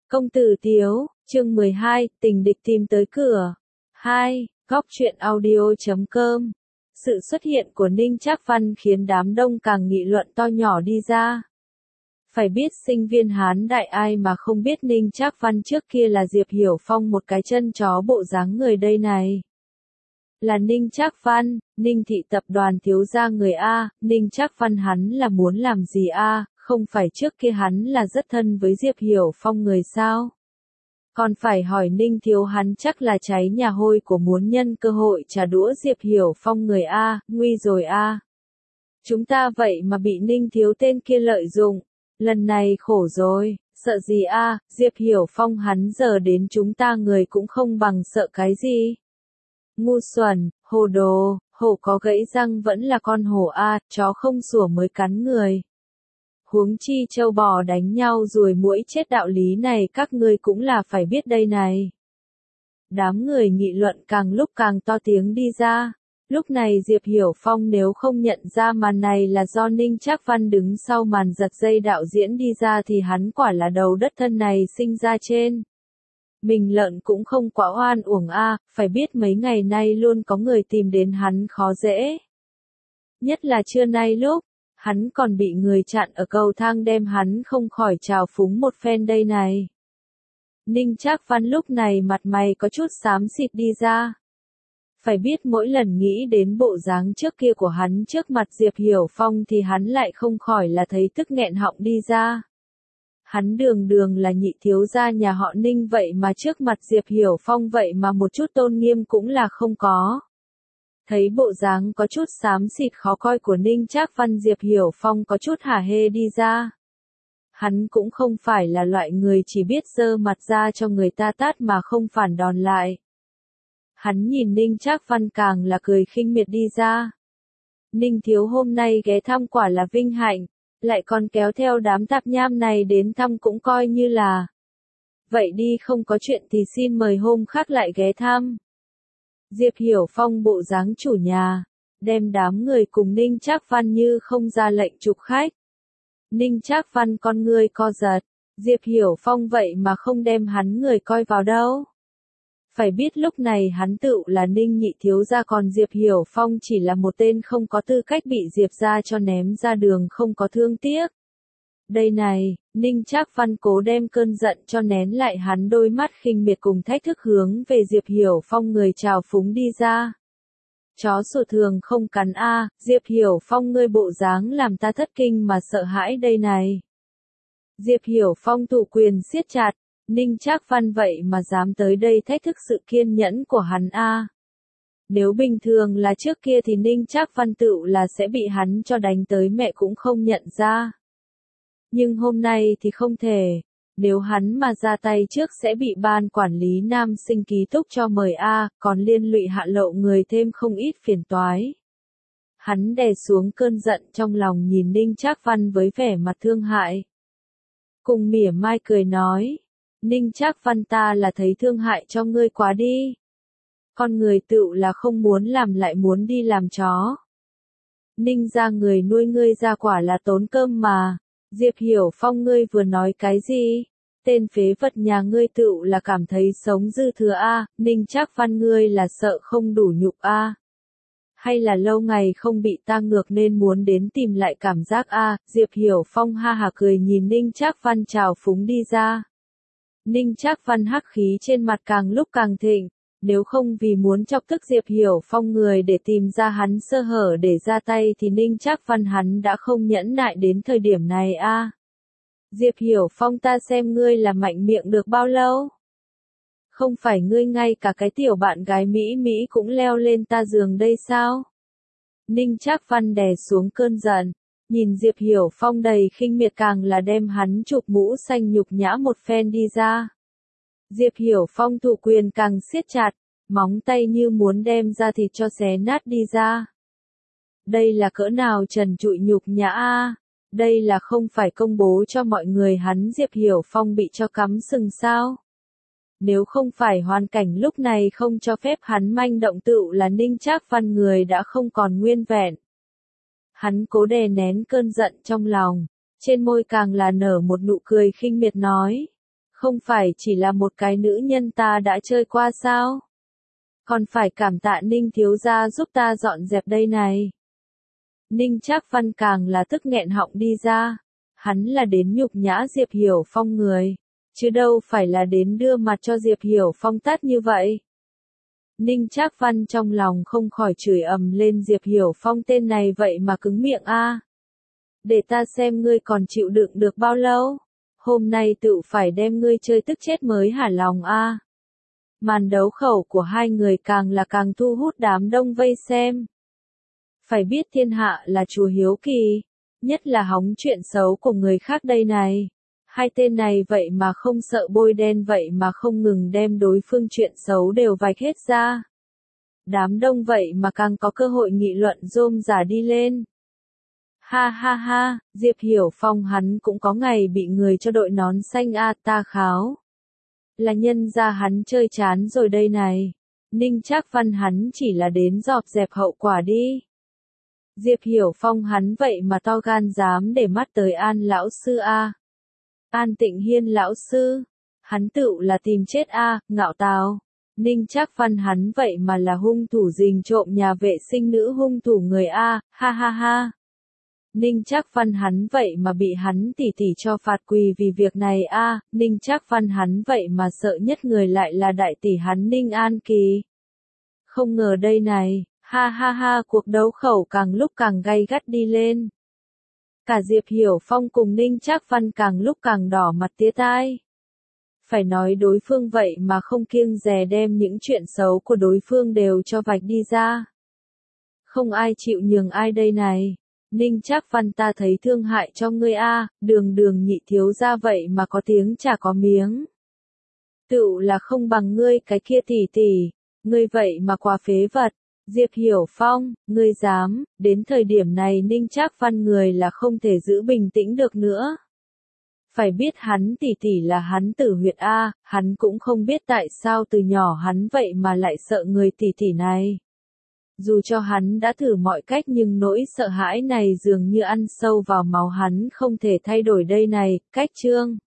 Công tử Tiếu, chương 12, tình địch tìm tới cửa. 2. Góc truyện audio.com. Sự xuất hiện của Ninh Trác Văn khiến đám đông càng nghị luận to nhỏ đi ra. Phải biết sinh viên Hán Đại ai mà không biết Ninh Trác Văn trước kia là Diệp Hiểu Phong một cái chân chó bộ dáng người đây này. Là Ninh Trác Văn, Ninh thị tập đoàn thiếu gia người A, Ninh Trác Văn hắn là muốn làm gì A, không phải trước kia hắn là rất thân với Diệp Hiểu Phong người sao? Còn phải hỏi Ninh thiếu hắn chắc là cháy nhà hôi của muốn nhân cơ hội trả đũa Diệp Hiểu Phong người A, nguy rồi A. Chúng ta vậy mà bị Ninh thiếu tên kia lợi dụng, lần này khổ rồi, sợ gì A, Diệp Hiểu Phong hắn giờ đến chúng ta người cũng không bằng sợ cái gì. Ngu xuẩn, hồ đồ, hổ có gãy răng vẫn là con hổ A, chó không sủa mới cắn người. Huống chi trâu bò đánh nhau ruồi muỗi chết đạo lý này các ngươi cũng là phải biết đây này. Đám người nghị luận càng lúc càng to tiếng đi ra. Lúc này Diệp Hiểu Phong nếu không nhận ra màn này là do Ninh Trác Văn đứng sau màn giật dây đạo diễn đi ra thì hắn quả là đầu đất thân này sinh ra trên. Mình lợn cũng không quá oan uổng A, phải biết mấy ngày nay luôn có người tìm đến hắn khó dễ. Nhất là trưa nay lúc hắn còn bị người chặn ở cầu thang đem hắn không khỏi trào phúng một phen đây này. Ninh Trác Văn lúc này mặt mày có chút xám xịt đi ra. Phải biết mỗi lần nghĩ đến bộ dáng trước kia của hắn trước mặt Diệp Hiểu Phong thì hắn lại không khỏi là thấy tức nghẹn họng đi ra. Hắn đường đường là nhị thiếu gia nhà họ Ninh vậy mà trước mặt Diệp Hiểu Phong vậy mà một chút tôn nghiêm cũng là không có. Thấy bộ dáng có chút xám xịt khó coi của Ninh Trác Văn Diệp Hiểu Phong có chút hả hê đi ra. Hắn cũng không phải là loại người chỉ biết giơ mặt ra cho người ta tát mà không phản đòn lại. Hắn nhìn Ninh Trác Văn càng là cười khinh miệt đi ra. Ninh thiếu hôm nay ghé thăm quả là vinh hạnh, lại còn kéo theo đám tạp nham này đến thăm cũng coi như là. Vậy đi không có chuyện thì xin mời hôm khác lại ghé thăm. Diệp Hiểu Phong bộ dáng chủ nhà, đem đám người cùng Ninh Trác Văn như không ra lệnh trục khách. Ninh Trác Văn con người co giật, Diệp Hiểu Phong vậy mà không đem hắn người coi vào đâu. Phải biết lúc này hắn tự là Ninh nhị thiếu gia còn Diệp Hiểu Phong chỉ là một tên không có tư cách bị Diệp gia cho ném ra đường không có thương tiếc. Đây này, Ninh Trác Văn cố đem cơn giận cho nén lại hắn đôi mắt khinh miệt cùng thách thức hướng về Diệp Hiểu Phong người trào phúng đi ra. Chó sủa thường không cắn A, Diệp Hiểu Phong ngươi bộ dáng làm ta thất kinh mà sợ hãi đây này. Diệp Hiểu Phong thủ quyền siết chặt, Ninh Trác Văn vậy mà dám tới đây thách thức sự kiên nhẫn của hắn A. Nếu bình thường là trước kia thì Ninh Trác Văn tự là sẽ bị hắn cho đánh tới mẹ cũng không nhận ra. Nhưng hôm nay thì không thể, nếu hắn mà ra tay trước sẽ bị ban quản lý nam sinh ký túc cho mời A, còn liên lụy hạ lộ người thêm không ít phiền toái. Hắn đè xuống cơn giận trong lòng nhìn Ninh Trác Văn với vẻ mặt thương hại. Cùng mỉa mai cười nói, Ninh Trác Văn ta là thấy thương hại cho ngươi quá đi. Con người tự là không muốn làm lại muốn đi làm chó. Ninh ra người nuôi ngươi ra quả là tốn cơm mà. Diệp Hiểu Phong ngươi vừa nói cái gì? Tên phế vật nhà ngươi tự là cảm thấy sống dư thừa A, Ninh Trác Văn ngươi là sợ không đủ nhục A. Hay là lâu ngày không bị ta ngược nên muốn đến tìm lại cảm giác A, Diệp Hiểu Phong ha hà cười nhìn Ninh Trác Văn trào phúng đi ra. Ninh Trác Văn hắc khí trên mặt càng lúc càng thịnh. Nếu không vì muốn chọc tức Diệp Hiểu Phong người để tìm ra hắn sơ hở để ra tay thì Ninh Trác Văn hắn đã không nhẫn nại đến thời điểm này A. Diệp Hiểu Phong ta xem ngươi là mạnh miệng được bao lâu? Không phải ngươi ngay cả cái tiểu bạn gái Mỹ cũng leo lên ta giường đây sao? Ninh Trác Văn đè xuống cơn giận, nhìn Diệp Hiểu Phong đầy khinh miệt càng là đem hắn chụp mũ xanh nhục nhã một phen đi ra. Diệp Hiểu Phong thủ quyền càng siết chặt, móng tay như muốn đem ra thịt cho xé nát đi ra. Đây là cỡ nào trần trụi nhục nhã A, đây là không phải công bố cho mọi người hắn Diệp Hiểu Phong bị cho cắm sừng sao? Nếu không phải hoàn cảnh lúc này không cho phép hắn manh động tự là Ninh Trác Văn người đã không còn nguyên vẹn. Hắn cố đè nén cơn giận trong lòng, trên môi càng là nở một nụ cười khinh miệt nói. Không phải chỉ là một cái nữ nhân ta đã chơi qua sao? Còn phải cảm tạ Ninh thiếu gia giúp ta dọn dẹp đây này. Ninh Trác Văn càng là tức nghẹn họng đi ra. Hắn là đến nhục nhã Diệp Hiểu Phong người, chứ đâu phải là đến đưa mặt cho Diệp Hiểu Phong tát như vậy. Ninh Trác Văn trong lòng không khỏi chửi ầm lên Diệp Hiểu Phong tên này vậy mà cứng miệng a. Để ta xem ngươi còn chịu đựng được bao lâu. Hôm nay tự phải đem ngươi chơi tức chết mới hả lòng a. Màn đấu khẩu của hai người càng là càng thu hút đám đông vây xem. Phải biết thiên hạ là chúa hiếu kỳ, nhất là hóng chuyện xấu của người khác đây này. Hai tên này vậy mà không sợ bôi đen vậy mà không ngừng đem đối phương chuyện xấu đều vạch hết ra. Đám đông vậy mà càng có cơ hội nghị luận rôm rả đi lên. Ha ha ha, Diệp Hiểu Phong hắn cũng có ngày bị người cho đội nón xanh a ta kháo. Là nhân ra hắn chơi chán rồi đây này. Ninh Trác Văn hắn chỉ là đến dọn dẹp hậu quả đi. Diệp Hiểu Phong hắn vậy mà to gan dám để mắt tới An lão sư a. An Tịnh Hiên lão sư, hắn tựu là tìm chết a, ngạo tào. Ninh Trác Văn hắn vậy mà là hung thủ rình trộm nhà vệ sinh nữ hung thủ người a, ha ha ha. Ninh Trác Văn hắn vậy mà bị hắn tỉ tỉ cho phạt quỳ vì việc này a, Ninh Trác Văn hắn vậy mà sợ nhất người lại là đại tỷ hắn Ninh An Kỳ. Không ngờ đây này, ha ha ha, cuộc đấu khẩu càng lúc càng gay gắt đi lên. Cả Diệp Hiểu Phong cùng Ninh Trác Văn càng lúc càng đỏ mặt tía tai. Phải nói đối phương vậy mà không kiêng dè đem những chuyện xấu của đối phương đều cho vạch đi ra. Không ai chịu nhường ai đây này. Ninh Trác Văn ta thấy thương hại cho ngươi a, đường đường nhị thiếu gia vậy mà có tiếng chả có miếng. Tựu là không bằng ngươi cái kia tỷ tỷ, ngươi vậy mà quá phế vật. Diệp Hiểu Phong, ngươi dám, đến thời điểm này Ninh Trác Văn người là không thể giữ bình tĩnh được nữa. Phải biết hắn tỷ tỷ là hắn tử huyệt A, hắn cũng không biết tại sao từ nhỏ hắn vậy mà lại sợ người tỷ tỷ này. Dù cho hắn đã thử mọi cách nhưng nỗi sợ hãi này dường như ăn sâu vào máu hắn không thể thay đổi đây này, cách chương.